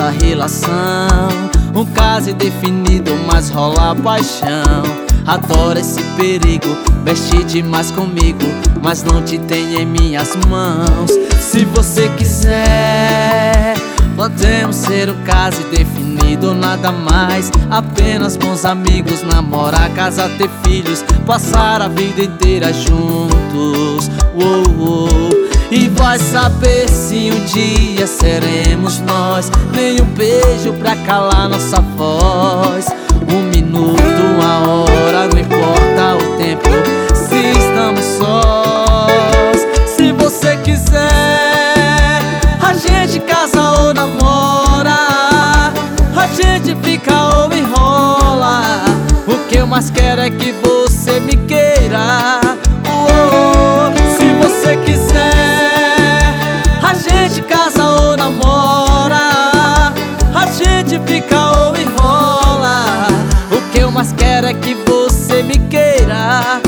nossa relação. Um caso indefinido, mas rola paixão. Adoro esse perigo, mexe demais comigo, mas não te tenho em minhas mãos. Se você quiser, podemos ser um caso indefinido, nada mais. Apenas bons amigos, namorar, casar, ter filhos, passar a vida inteira juntos. E vai saber se um dia seremos nós. Nem um beijo pra calar nossa voz. Um minuto, uma hora, não importa o tempo, se estamos sós. Se você quiser, a gente casa ou namora, a gente fica ou enrola. O que eu mais quero é que você me queira. Se você quiser, a gente casa ou namora, a gente fica ou enrola. O que eu mais quero é que você me queira.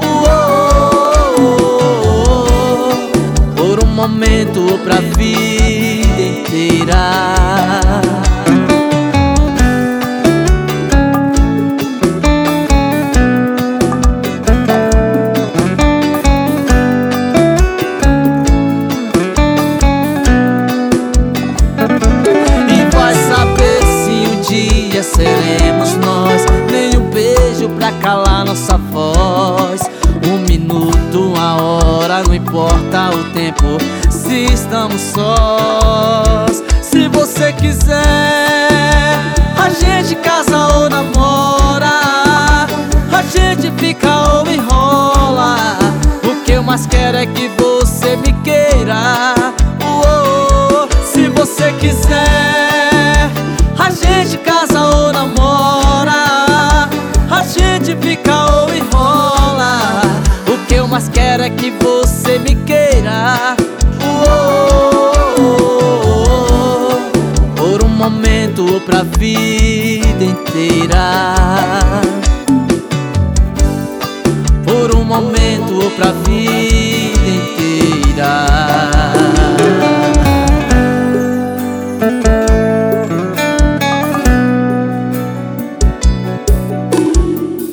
Por um momento ou pra vida inteira. Seremos nós, nem um beijo pra calar nossa voz. Um minuto, uma hora, não importa o tempo, se estamos sós. Se você quiser, a gente casa ou namora, a gente fica ou enrola. O que eu mais quero é que você me queira. Se você quiser, a gente casa ou namora, a gente fica ou enrola. O que eu mais quero é que você me queira. Por um momento ou pra vida inteira. Por um momento ou pra vida